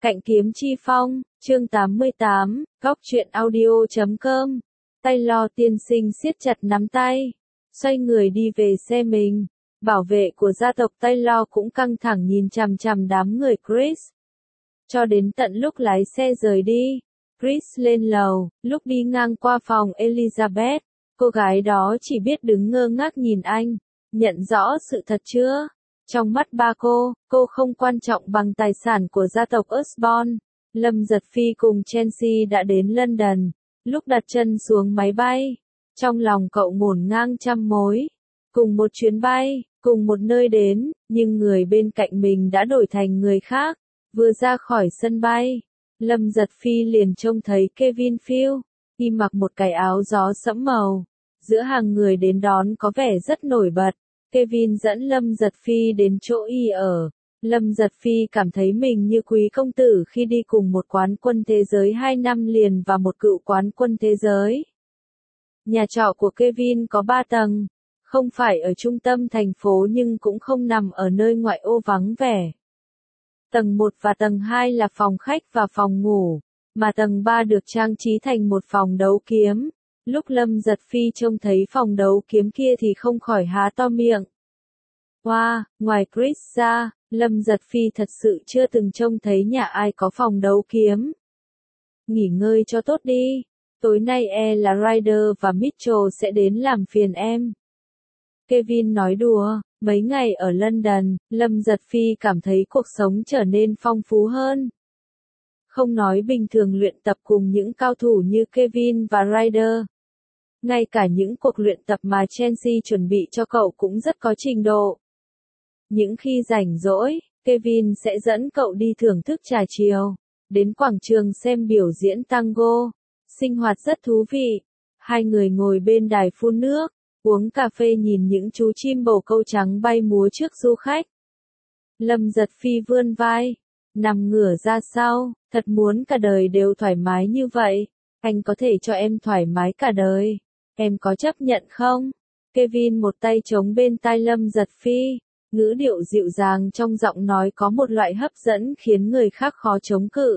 Cạnh kiếm chi phong, chương 88, góc truyện audio.com. Taylor tiên sinh siết chặt nắm tay, xoay người đi về xe mình. Bảo vệ của gia tộc Taylor cũng căng thẳng nhìn chằm chằm đám người Chris. Cho đến tận lúc lái xe rời đi, Chris lên lầu, lúc đi ngang qua phòng Elizabeth, cô gái đó chỉ biết đứng ngơ ngác nhìn anh. Nhận rõ sự thật chưa? Trong mắt ba cô không quan trọng bằng tài sản của gia tộc Osborn. Lâm Giật Phi cùng Chelsea đã đến London. Lúc đặt chân xuống máy bay, trong lòng cậu ngổn ngang trăm mối. Cùng một chuyến bay, cùng một nơi đến, nhưng người bên cạnh mình đã đổi thành người khác. Vừa ra khỏi sân bay, Lâm Giật Phi liền trông thấy Kevin Field, y mặc một cái áo gió sẫm màu. Giữa hàng người đến đón có vẻ rất nổi bật. Kevin dẫn Lâm Giật Phi đến chỗ y ở. Lâm Giật Phi cảm thấy mình như quý công tử khi đi cùng một quán quân thế giới 2 năm liền và một cựu quán quân thế giới. Nhà trọ của Kevin có 3 tầng, không phải ở trung tâm thành phố nhưng cũng không nằm ở nơi ngoại ô vắng vẻ. Tầng 1 và tầng 2 là phòng khách và phòng ngủ, mà tầng 3 được trang trí thành một phòng đấu kiếm. Lúc Lâm Giật Phi trông thấy phòng đấu kiếm kia thì không khỏi há to miệng. Wow, ngoài Chris ra, Lâm Giật Phi thật sự chưa từng trông thấy nhà ai có phòng đấu kiếm. Nghỉ ngơi cho tốt đi, tối nay là Ryder và Mitchell sẽ đến làm phiền em. Kevin nói đùa, mấy ngày ở London, Lâm Giật Phi cảm thấy cuộc sống trở nên phong phú hơn. Không nói bình thường luyện tập cùng những cao thủ như Kevin và Ryder. Ngay cả những cuộc luyện tập mà Chelsea chuẩn bị cho cậu cũng rất có trình độ. Những khi rảnh rỗi, Kevin sẽ dẫn cậu đi thưởng thức trà chiều, đến quảng trường xem biểu diễn tango. Sinh hoạt rất thú vị. Hai người ngồi bên đài phun nước, uống cà phê nhìn những chú chim bồ câu trắng bay múa trước du khách. Lâm Giật Phi vươn vai, nằm ngửa ra sau, thật muốn cả đời đều thoải mái như vậy. Anh có thể cho em thoải mái cả đời. Em có chấp nhận không? Kevin một tay chống bên tai Lâm Giật Phi, ngữ điệu dịu dàng trong giọng nói có một loại hấp dẫn khiến người khác khó chống cự.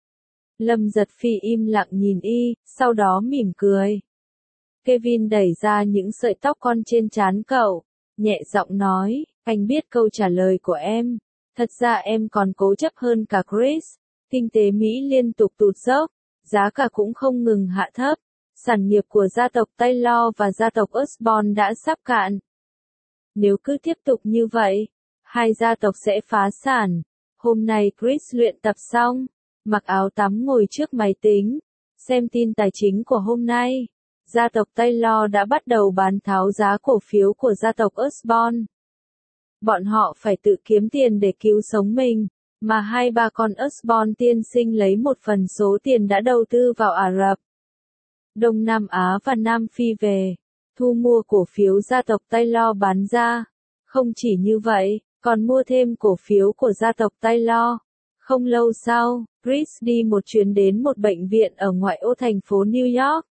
Lâm Giật Phi im lặng nhìn y, sau đó mỉm cười. Kevin đẩy ra những sợi tóc con trên trán cậu, nhẹ giọng nói, anh biết câu trả lời của em. Thật ra em còn cố chấp hơn cả Chris. Kinh tế Mỹ liên tục tụt dốc, giá cả cũng không ngừng hạ thấp. Sản nghiệp của gia tộc Taylor và gia tộc Osborn đã sắp cạn. Nếu cứ tiếp tục như vậy, hai gia tộc sẽ phá sản. Hôm nay Chris luyện tập xong, mặc áo tắm ngồi trước máy tính, xem tin tài chính của hôm nay. Gia tộc Taylor đã bắt đầu bán tháo giá cổ phiếu của gia tộc Osborn. Bọn họ phải tự kiếm tiền để cứu sống mình, mà hai ba con Osborn tiên sinh lấy một phần số tiền đã đầu tư vào Ả Rập, Đông Nam Á và Nam Phi về, thu mua cổ phiếu gia tộc Taylor bán ra. Không chỉ như vậy, còn mua thêm cổ phiếu của gia tộc Taylor. Không lâu sau, Chris đi một chuyến đến một bệnh viện ở ngoại ô thành phố New York.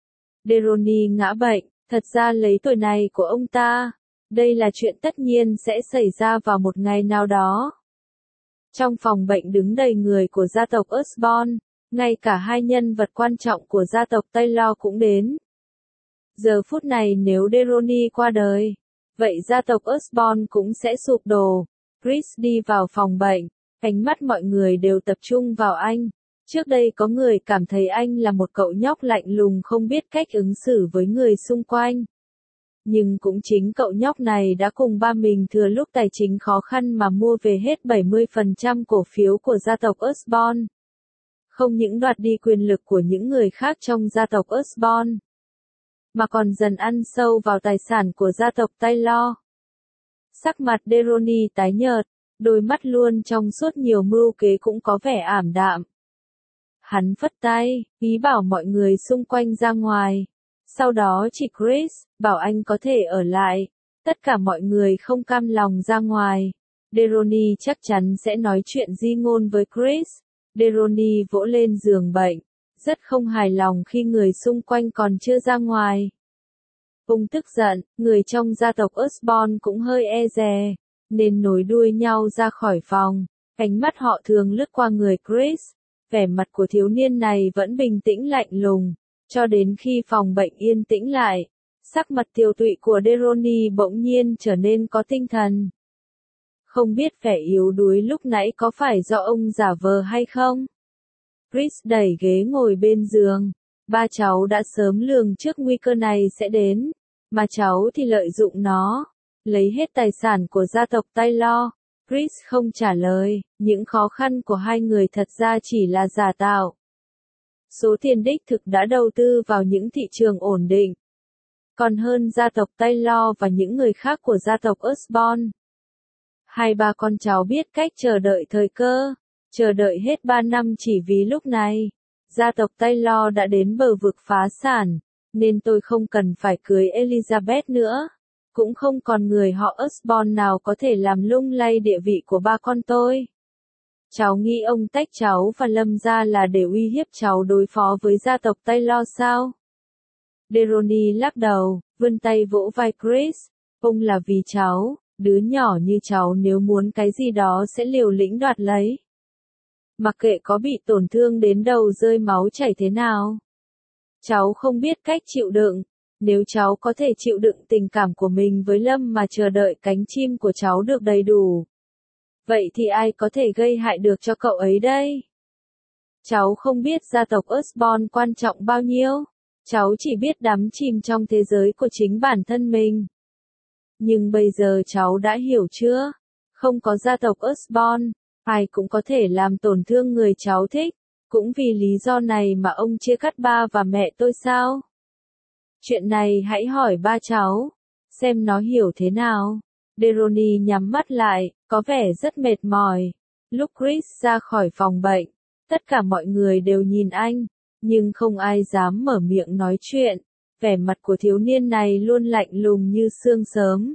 Deroni ngã bệnh, thật ra lấy tuổi này của ông ta, đây là chuyện tất nhiên sẽ xảy ra vào một ngày nào đó. Trong phòng bệnh đứng đầy người của gia tộc Osborn. Ngay cả hai nhân vật quan trọng của gia tộc Taylor cũng đến. Giờ phút này nếu Deroni qua đời, vậy gia tộc Osborn cũng sẽ sụp đổ. Chris đi vào phòng bệnh, ánh mắt mọi người đều tập trung vào anh. Trước đây có người cảm thấy anh là một cậu nhóc lạnh lùng không biết cách ứng xử với người xung quanh. Nhưng cũng chính cậu nhóc này đã cùng ba mình thừa lúc tài chính khó khăn mà mua về hết 70% cổ phiếu của gia tộc Osborn. Không những đoạt đi quyền lực của những người khác trong gia tộc Osborn, mà còn dần ăn sâu vào tài sản của gia tộc Taylor. Sắc mặt Deroni tái nhợt, đôi mắt luôn trong suốt nhiều mưu kế cũng có vẻ ảm đạm. Hắn phất tay, ý bảo mọi người xung quanh ra ngoài. Sau đó chỉ Chris, bảo anh có thể ở lại. Tất cả mọi người không cam lòng ra ngoài. Deroni chắc chắn sẽ nói chuyện di ngôn với Chris. Deroni vỗ lên giường bệnh, rất không hài lòng khi người xung quanh còn chưa ra ngoài. Ông tức giận, người trong gia tộc Osborn cũng hơi e dè, nên nối đuôi nhau ra khỏi phòng. Ánh mắt họ thường lướt qua người Chris, vẻ mặt của thiếu niên này vẫn bình tĩnh lạnh lùng, cho đến khi phòng bệnh yên tĩnh lại, sắc mặt tiều tụy của Deroni bỗng nhiên trở nên có tinh thần. Không biết vẻ yếu đuối lúc nãy có phải do ông giả vờ hay không? Chris đẩy ghế ngồi bên giường. Ba cháu đã sớm lường trước nguy cơ này sẽ đến, mà cháu thì lợi dụng nó, lấy hết tài sản của gia tộc Taylor. Chris không trả lời, những khó khăn của hai người thật ra chỉ là giả tạo. Số tiền đích thực đã đầu tư vào những thị trường ổn định, còn hơn gia tộc Taylor và những người khác của gia tộc Osborne. Hai ba con cháu biết cách chờ đợi thời cơ, chờ đợi hết 3 năm chỉ vì lúc này, gia tộc Taylor đã đến bờ vực phá sản, nên tôi không cần phải cưới Elizabeth nữa. Cũng không còn người họ Osborne nào có thể làm lung lay địa vị của ba con tôi. Cháu nghĩ ông tách cháu và Lâm ra là để uy hiếp cháu đối phó với gia tộc Taylor sao? Deroni lắc đầu, vươn tay vỗ vai Chris. Ông là vì cháu, đứa nhỏ như cháu nếu muốn cái gì đó sẽ liều lĩnh đoạt lấy. Mặc kệ có bị tổn thương đến đầu rơi máu chảy thế nào. Cháu không biết cách chịu đựng. Nếu cháu có thể chịu đựng tình cảm của mình với Lâm mà chờ đợi cánh chim của cháu được đầy đủ, vậy thì ai có thể gây hại được cho cậu ấy đây? Cháu không biết gia tộc Osborne quan trọng bao nhiêu. Cháu chỉ biết đắm chìm trong thế giới của chính bản thân mình. Nhưng bây giờ cháu đã hiểu chưa? Không có gia tộc Osborne, ai cũng có thể làm tổn thương người cháu thích. Cũng vì lý do này mà ông chia cắt ba và mẹ tôi sao? Chuyện này hãy hỏi ba cháu, xem nó hiểu thế nào. Deroni nhắm mắt lại, có vẻ rất mệt mỏi. Lúc Chris ra khỏi phòng bệnh, tất cả mọi người đều nhìn anh, nhưng không ai dám mở miệng nói chuyện. Vẻ mặt của thiếu niên này luôn lạnh lùng như sương sớm.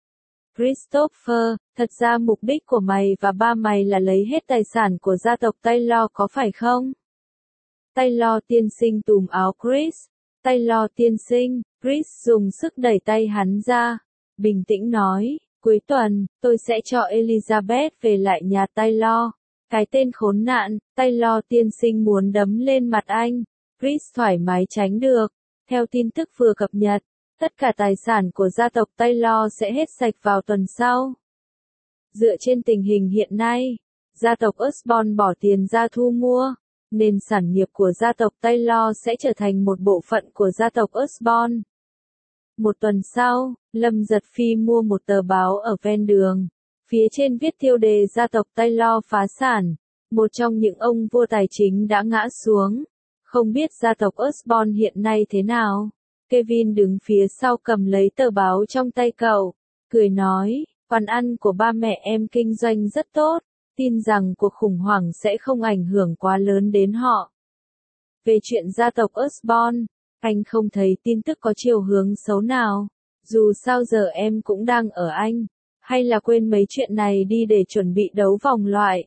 Christopher, thật ra mục đích của mày và ba mày là lấy hết tài sản của gia tộc Taylor có phải không? Taylor tiên sinh túm áo Chris. Taylor tiên sinh, Chris dùng sức đẩy tay hắn ra, bình tĩnh nói, cuối tuần, tôi sẽ cho Elizabeth về lại nhà Taylor. Cái tên khốn nạn, Taylor tiên sinh muốn đấm lên mặt anh. Chris thoải mái tránh được. Theo tin tức vừa cập nhật, tất cả tài sản của gia tộc Taylor sẽ hết sạch vào tuần sau. Dựa trên tình hình hiện nay, gia tộc Osborne bỏ tiền ra thu mua, nên sản nghiệp của gia tộc Taylor sẽ trở thành một bộ phận của gia tộc Osborne. Một tuần sau, Lâm Giật Phi mua một tờ báo ở ven đường. Phía trên viết tiêu đề gia tộc Taylor phá sản. Một trong những ông vua tài chính đã ngã xuống. Không biết gia tộc Osborne hiện nay thế nào. Kevin đứng phía sau cầm lấy tờ báo trong tay cậu, cười nói, quán ăn của ba mẹ em kinh doanh rất tốt, tin rằng cuộc khủng hoảng sẽ không ảnh hưởng quá lớn đến họ. Về chuyện gia tộc Osborne, anh không thấy tin tức có chiều hướng xấu nào, dù sao giờ em cũng đang ở Anh, hay là quên mấy chuyện này đi để chuẩn bị đấu vòng loại.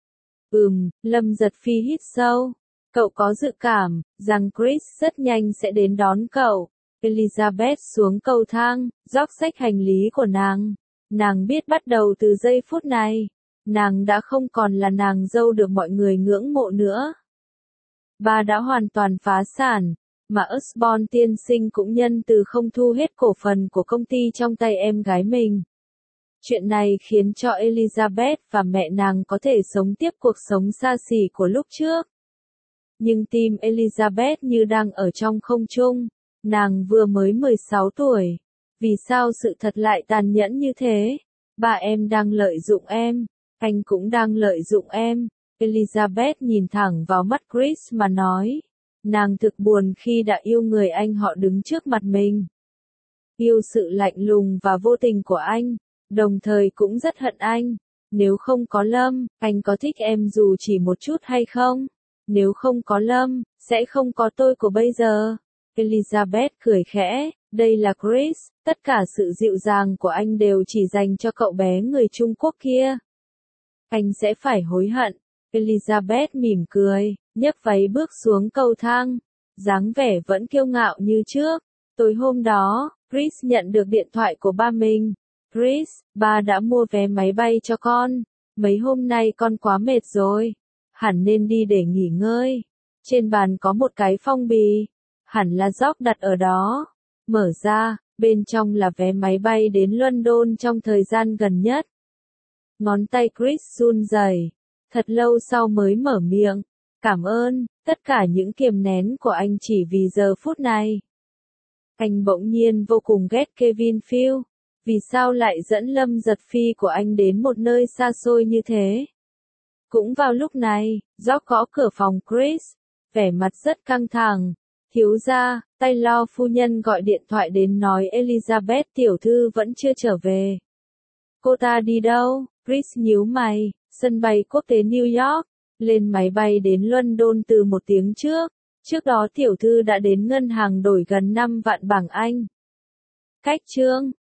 Lâm Giật Phi hít sâu. Cậu có dự cảm rằng Chris rất nhanh sẽ đến đón cậu. Elizabeth xuống cầu thang, róc xách hành lý của nàng. Nàng biết bắt đầu từ giây phút này, nàng đã không còn là nàng dâu được mọi người ngưỡng mộ nữa. Bà đã hoàn toàn phá sản, mà Osborne tiên sinh cũng nhân từ không thu hết cổ phần của công ty trong tay em gái mình. Chuyện này khiến cho Elizabeth và mẹ nàng có thể sống tiếp cuộc sống xa xỉ của lúc trước. Nhưng tim Elizabeth như đang ở trong không trung, nàng vừa mới 16 tuổi. Vì sao sự thật lại tàn nhẫn như thế? Bà em đang lợi dụng em, anh cũng đang lợi dụng em. Elizabeth nhìn thẳng vào mắt Chris mà nói. Nàng thực buồn khi đã yêu người anh họ đứng trước mặt mình. Yêu sự lạnh lùng và vô tình của anh, đồng thời cũng rất hận anh. Nếu không có Lâm, anh có thích em dù chỉ một chút hay không? Nếu không có Lâm, sẽ không có tôi của bây giờ. Elizabeth cười khẽ, đây là Chris, tất cả sự dịu dàng của anh đều chỉ dành cho cậu bé người Trung Quốc kia. Anh sẽ phải hối hận. Elizabeth mỉm cười, nhấc váy bước xuống cầu thang, dáng vẻ vẫn kiêu ngạo như trước. Tối hôm đó, Chris nhận được điện thoại của ba mình. Chris, ba đã mua vé máy bay cho con. Mấy hôm nay con quá mệt rồi, hẳn nên đi để nghỉ ngơi. Trên bàn có một cái phong bì, hẳn là George đặt ở đó. Mở ra, bên trong là vé máy bay đến London trong thời gian gần nhất. Ngón tay Chris run rẩy, thật lâu sau mới mở miệng. Cảm ơn, tất cả những kiềm nén của anh chỉ vì giờ phút này. Anh bỗng nhiên vô cùng ghét Kevin Field. Vì sao lại dẫn Lâm Giật Phi của anh đến một nơi xa xôi như thế? Cũng vào lúc này, George gõ cửa phòng Chris, vẻ mặt rất căng thẳng. Thiếu gia, Taylor phu nhân gọi điện thoại đến nói Elizabeth tiểu thư vẫn chưa trở về. Cô ta đi đâu? Chris nhíu mày, sân bay quốc tế New York, lên máy bay đến London từ 1 tiếng trước. Trước đó tiểu thư đã đến ngân hàng đổi gần 5 vạn bảng Anh. Cách chương